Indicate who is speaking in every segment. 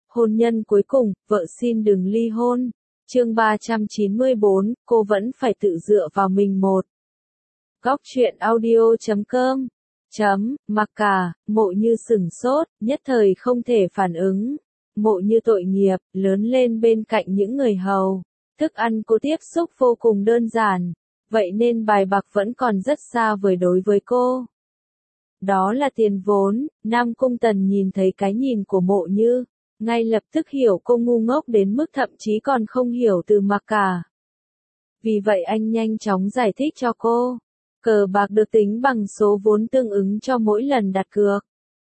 Speaker 1: Hôn nhân cuối cùng, vợ xin đừng ly hôn. Chương 394, cô vẫn phải tự dựa vào mình một. Góc truyện audio.com Mặc cả, Mộ Như sửng sốt, nhất thời không thể phản ứng. Mộ Như tội nghiệp, lớn lên bên cạnh những người hầu. Thức ăn cô tiếp xúc vô cùng đơn giản, vậy nên bài bạc vẫn còn rất xa vời đối với cô. Đó là tiền vốn. Nam Cung Tần nhìn thấy cái nhìn của Mộ Như, ngay lập tức hiểu cô ngu ngốc đến mức thậm chí còn không hiểu từ mặc cả. Vì vậy anh nhanh chóng giải thích cho cô. Cờ bạc được tính bằng số vốn tương ứng cho mỗi lần đặt cược.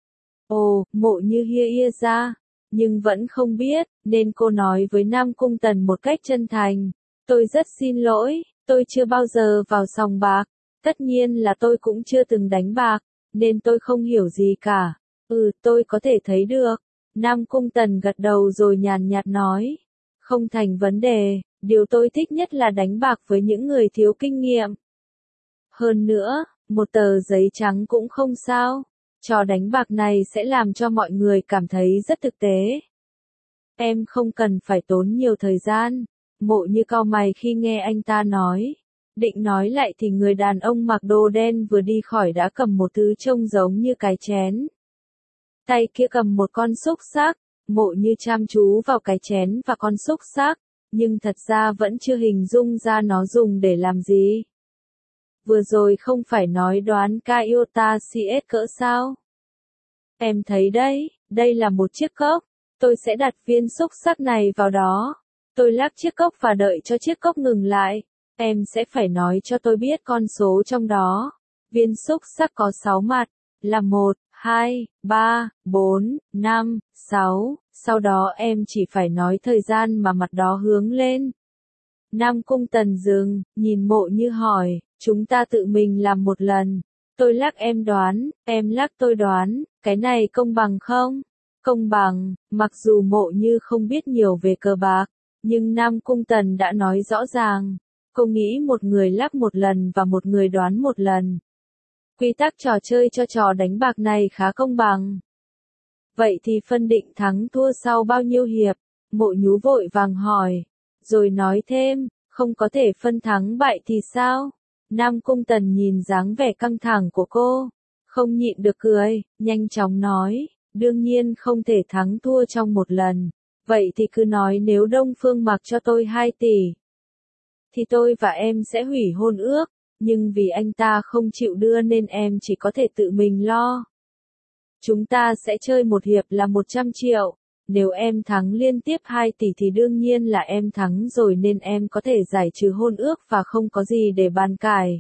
Speaker 1: Ồ, Mộ Như hia ra, nhưng vẫn không biết, nên cô nói với Nam Cung Tần một cách chân thành. Tôi rất xin lỗi, tôi chưa bao giờ vào sòng bạc, tất nhiên là tôi cũng chưa từng đánh bạc, nên tôi không hiểu gì cả. Tôi có thể thấy được. Nam Cung Tần gật đầu rồi nhàn nhạt nói. Không thành vấn đề, điều tôi thích nhất là đánh bạc với những người thiếu kinh nghiệm. Hơn nữa, một tờ giấy trắng cũng không sao. Trò đánh bạc này sẽ làm cho mọi người cảm thấy rất thực tế. Em không cần phải tốn nhiều thời gian. Mộ Như cau mày khi nghe anh ta nói. Định nói lại thì người đàn ông mặc đồ đen vừa đi khỏi đã cầm một thứ trông giống như cái chén. Tay kia cầm một con xúc xắc. Mộ Như chăm chú vào cái chén và con xúc xắc, nhưng thật ra vẫn chưa hình dung ra nó dùng để làm gì. Vừa rồi không phải nói đoán Kyota CS cỡ sao? Em thấy đấy, đây là một chiếc cốc. Tôi sẽ đặt viên xúc xắc này vào đó. Tôi lắc chiếc cốc và đợi cho chiếc cốc ngừng lại. Em sẽ phải nói cho tôi biết con số trong đó. Viên xúc xắc có 6 mặt, là 1, 2, 3, 4, 5, 6. Sau đó em chỉ phải nói thời gian mà mặt đó hướng lên. Nam Cung Tần dừng, nhìn Mộ Như hỏi, chúng ta tự mình làm một lần. Tôi lắc em đoán, em lắc tôi đoán, cái này công bằng không? Công bằng. Mặc dù Mộ Như không biết nhiều về cờ bạc, nhưng Nam Cung Tần đã nói rõ ràng. Cô nghĩ một người lắc một lần và một người đoán một lần. Quy tắc trò chơi cho trò đánh bạc này khá công bằng. Vậy thì phân định thắng thua sau bao nhiêu hiệp? Mộ Nhú vội vàng hỏi. Rồi nói thêm, không có thể phân thắng bại thì sao? Nam Cung Tần nhìn dáng vẻ căng thẳng của cô, không nhịn được cười, nhanh chóng nói, đương nhiên không thể thắng thua trong một lần. Vậy thì cứ nói nếu Đông Phương mặc cho tôi 2 tỷ, thì tôi và em sẽ hủy hôn ước, nhưng vì anh ta không chịu đưa nên em chỉ có thể tự mình lo. Chúng ta sẽ chơi một hiệp là 100 triệu. Nếu em thắng liên tiếp 2 tỷ thì đương nhiên là em thắng rồi nên em có thể giải trừ hôn ước và không có gì để bàn cãi.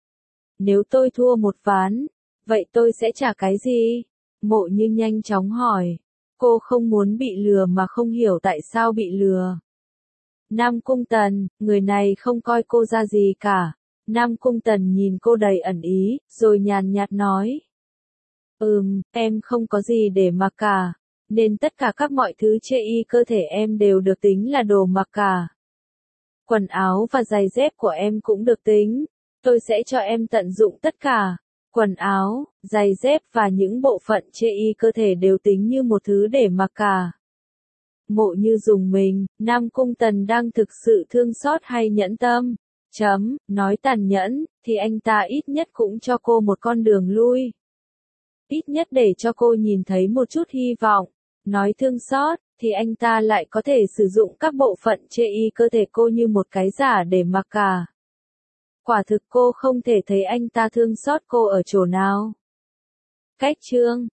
Speaker 1: Nếu tôi thua một ván, vậy tôi sẽ trả cái gì? Mộ Như nhanh chóng hỏi. Cô không muốn bị lừa mà không hiểu tại sao bị lừa. Nam Cung Tần, người này không coi cô ra gì cả. Nam Cung Tần nhìn cô đầy ẩn ý, rồi nhàn nhạt nói. Em không có gì để mặc cả. Nên tất cả các mọi thứ chê y cơ thể em đều được tính là đồ mặc cả. Quần áo và giày dép của em cũng được tính. Tôi sẽ cho em tận dụng tất cả. Quần áo, giày dép và những bộ phận chê y cơ thể đều tính như một thứ để mặc cả. Mộ Như dùng mình, Nam Cung Tần đang thực sự thương xót hay nhẫn tâm? Nói tàn nhẫn, thì anh ta ít nhất cũng cho cô một con đường lui. Ít nhất để cho cô nhìn thấy một chút hy vọng. Nói thương xót, thì anh ta lại có thể sử dụng các bộ phận chê y cơ thể cô như một cái giả để mặc cả. Quả thực cô không thể thấy anh ta thương xót cô ở chỗ nào. Cách chương